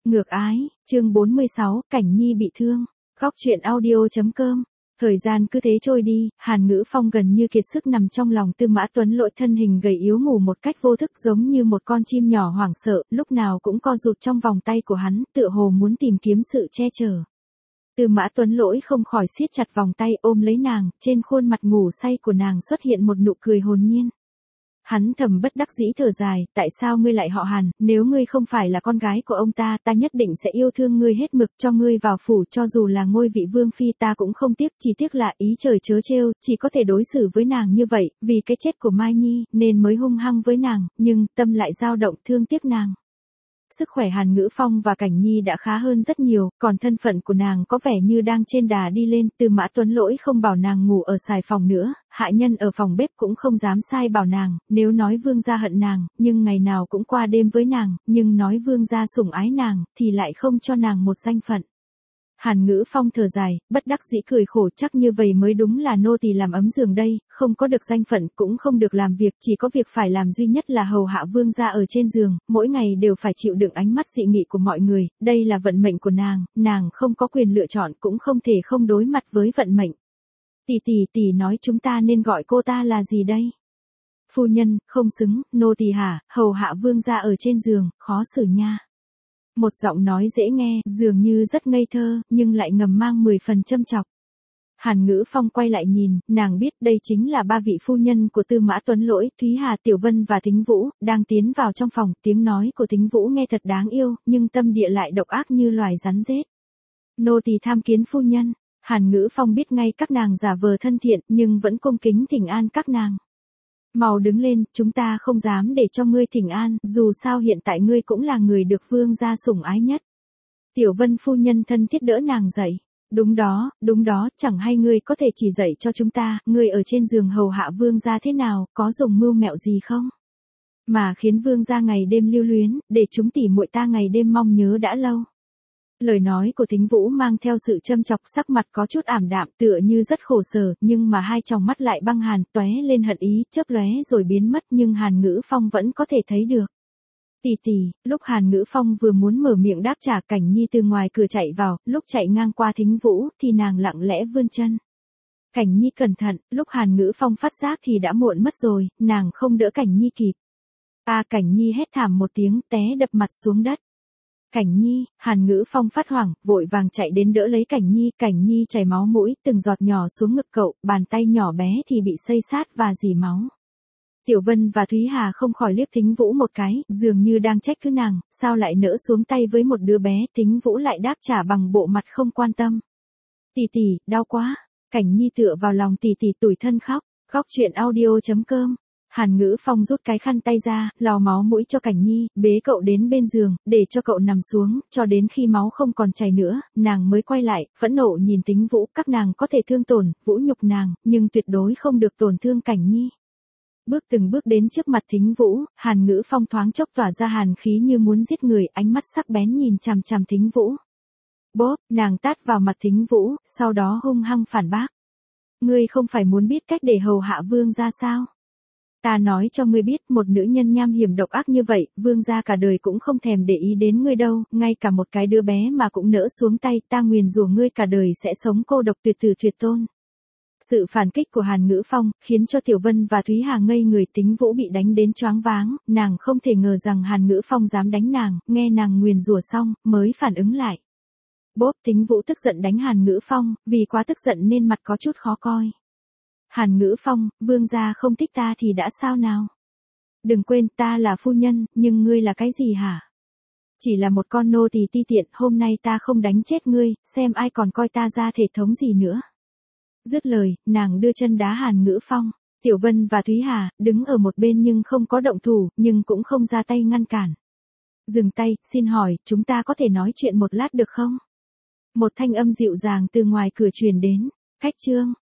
Ngược ái, chương 46, Cảnh Nhi bị thương. Góc truyện audio.com. Thời gian cứ thế trôi đi, Hàn Ngữ Phong gần như kiệt sức nằm trong lòng Tư Mã Tuấn Lỗi, thân hình gầy yếu ngủ một cách vô thức giống như một con chim nhỏ hoảng sợ, lúc nào cũng co rụt trong vòng tay của hắn, tựa hồ muốn tìm kiếm sự che chở. Tư Mã Tuấn Lỗi không khỏi siết chặt vòng tay ôm lấy nàng, trên khuôn mặt ngủ say của nàng xuất hiện một nụ cười hồn nhiên. Hắn thầm bất đắc dĩ thở dài, tại sao ngươi lại họ Hàn, nếu ngươi không phải là con gái của ông ta, ta nhất định sẽ yêu thương ngươi hết mực, cho ngươi vào phủ, cho dù là ngôi vị vương phi ta cũng không tiếc, chỉ tiếc là ý trời chớ trêu, chỉ có thể đối xử với nàng như vậy, vì cái chết của Mai Nhi, nên mới hung hăng với nàng, nhưng tâm lại dao động thương tiếc nàng. Sức khỏe Hàn Ngữ Phong và Cảnh Nhi đã khá hơn rất nhiều, còn thân phận của nàng có vẻ như đang trên đà đi lên. Tư Mã Tuấn Lỗi không bảo nàng ngủ ở xài phòng nữa, hạ nhân ở phòng bếp cũng không dám sai bảo nàng, nếu nói vương gia hận nàng, nhưng ngày nào cũng qua đêm với nàng, nhưng nói vương gia sủng ái nàng, thì lại không cho nàng một danh phận. Hàn Ngữ Phong thở dài, bất đắc dĩ cười khổ, chắc như vậy mới đúng là nô tỳ làm ấm giường đây, không có được danh phận cũng không được làm việc, chỉ có việc phải làm duy nhất là hầu hạ vương gia ở trên giường, mỗi ngày đều phải chịu đựng ánh mắt dị nghị của mọi người, đây là vận mệnh của nàng không có quyền lựa chọn cũng không thể không đối mặt với vận mệnh. Tỷ nói chúng ta nên gọi cô ta là gì đây? Phu nhân, không xứng, nô tỳ hả, hầu hạ vương gia ở trên giường, khó xử nha. Một giọng nói dễ nghe, dường như rất ngây thơ, nhưng lại ngầm mang 10 phần châm chọc. Hàn Ngữ Phong quay lại nhìn, nàng biết đây chính là ba vị phu nhân của Tư Mã Tuấn Lỗi, Thúy Hà, Tiểu Vân và Thính Vũ, đang tiến vào trong phòng, tiếng nói của Thính Vũ nghe thật đáng yêu, nhưng tâm địa lại độc ác như loài rắn rết. Nô tỳ tham kiến phu nhân. Hàn Ngữ Phong biết ngay các nàng giả vờ thân thiện, nhưng vẫn cung kính thỉnh an các nàng. Mau đứng lên, chúng ta không dám để cho ngươi thỉnh an, dù sao hiện tại ngươi cũng là người được vương gia sủng ái nhất. Tiểu Vân phu nhân thân thiết đỡ nàng dậy. Đúng đó, chẳng hay ngươi có thể chỉ dạy cho chúng ta, ngươi ở trên giường hầu hạ vương gia thế nào, có dùng mưu mẹo gì không? Mà khiến vương gia ngày đêm lưu luyến, để chúng tỉ muội ta ngày đêm mong nhớ đã lâu. Lời nói của Thính Vũ mang theo sự châm chọc, sắc mặt có chút ảm đạm, tựa như rất khổ sở, nhưng mà hai tròng mắt lại băng hàn, tóe lên hận ý, chớp lóe rồi biến mất, nhưng Hàn Ngữ Phong vẫn có thể thấy được. Tỷ, lúc Hàn Ngữ Phong vừa muốn mở miệng đáp trả, Cảnh Nhi từ ngoài cửa chạy vào, lúc chạy ngang qua Thính Vũ, thì nàng lặng lẽ vươn chân. Cảnh Nhi cẩn thận, lúc Hàn Ngữ Phong phát giác thì đã muộn mất rồi, nàng không đỡ Cảnh Nhi kịp. Cảnh Nhi hét thảm một tiếng, té đập mặt xuống đất. Cảnh Nhi, Hàn Ngữ Phong phát hoảng, vội vàng chạy đến đỡ lấy Cảnh Nhi chảy máu mũi, từng giọt nhỏ xuống ngực cậu, bàn tay nhỏ bé thì bị xây sát và rỉ máu. Tiểu Vân và Thúy Hà không khỏi liếc Thính Vũ một cái, dường như đang trách cứ nàng, sao lại nỡ xuống tay với một đứa bé. Thính Vũ lại đáp trả bằng bộ mặt không quan tâm. Tỷ, đau quá. Cảnh Nhi tựa vào lòng tỷ tủi thân khóc. Góc truyện audio.com. Hàn Ngữ Phong rút cái khăn tay ra, lau máu mũi cho Cảnh Nhi, bế cậu đến bên giường, để cho cậu nằm xuống, cho đến khi máu không còn chảy nữa, nàng mới quay lại, phẫn nộ nhìn Thính Vũ, các nàng có thể thương tổn, vũ nhục nàng, nhưng tuyệt đối không được tổn thương Cảnh Nhi. Từng bước đến trước mặt Thính Vũ, Hàn Ngữ Phong thoáng chốc tỏa ra hàn khí như muốn giết người, ánh mắt sắc bén nhìn chằm chằm Thính Vũ. Bốp, nàng tát vào mặt Thính Vũ, sau đó hung hăng phản bác. Ngươi không phải muốn biết cách để hầu hạ vương gia sao? Ta nói cho ngươi biết, một nữ nhân nham hiểm độc ác như vậy, vương gia cả đời cũng không thèm để ý đến ngươi đâu, ngay cả một cái đứa bé mà cũng nỡ xuống tay, ta nguyền rủa ngươi cả đời sẽ sống cô độc tuyệt tử tuyệt tôn. Sự phản kích của Hàn Ngữ Phong khiến cho Tiểu Vân và Thúy Hà ngây người, Thính Vũ bị đánh đến choáng váng, nàng không thể ngờ rằng Hàn Ngữ Phong dám đánh nàng, nghe nàng nguyền rủa xong, mới phản ứng lại. Bốp, Thính Vũ tức giận đánh Hàn Ngữ Phong, vì quá tức giận nên mặt có chút khó coi. Hàn Ngữ Phong, vương gia không thích ta thì đã sao nào? Đừng quên ta là phu nhân, nhưng ngươi là cái gì hả? Chỉ là một con nô tỳ ti tiện, hôm nay ta không đánh chết ngươi, xem ai còn coi ta ra thể thống gì nữa. Dứt lời, nàng đưa chân đá Hàn Ngữ Phong. Tiểu Vân và Thúy Hà đứng ở một bên nhưng không có động thủ, nhưng cũng không ra tay ngăn cản. Dừng tay, xin hỏi, chúng ta có thể nói chuyện một lát được không? Một thanh âm dịu dàng từ ngoài cửa truyền đến. Khách trương.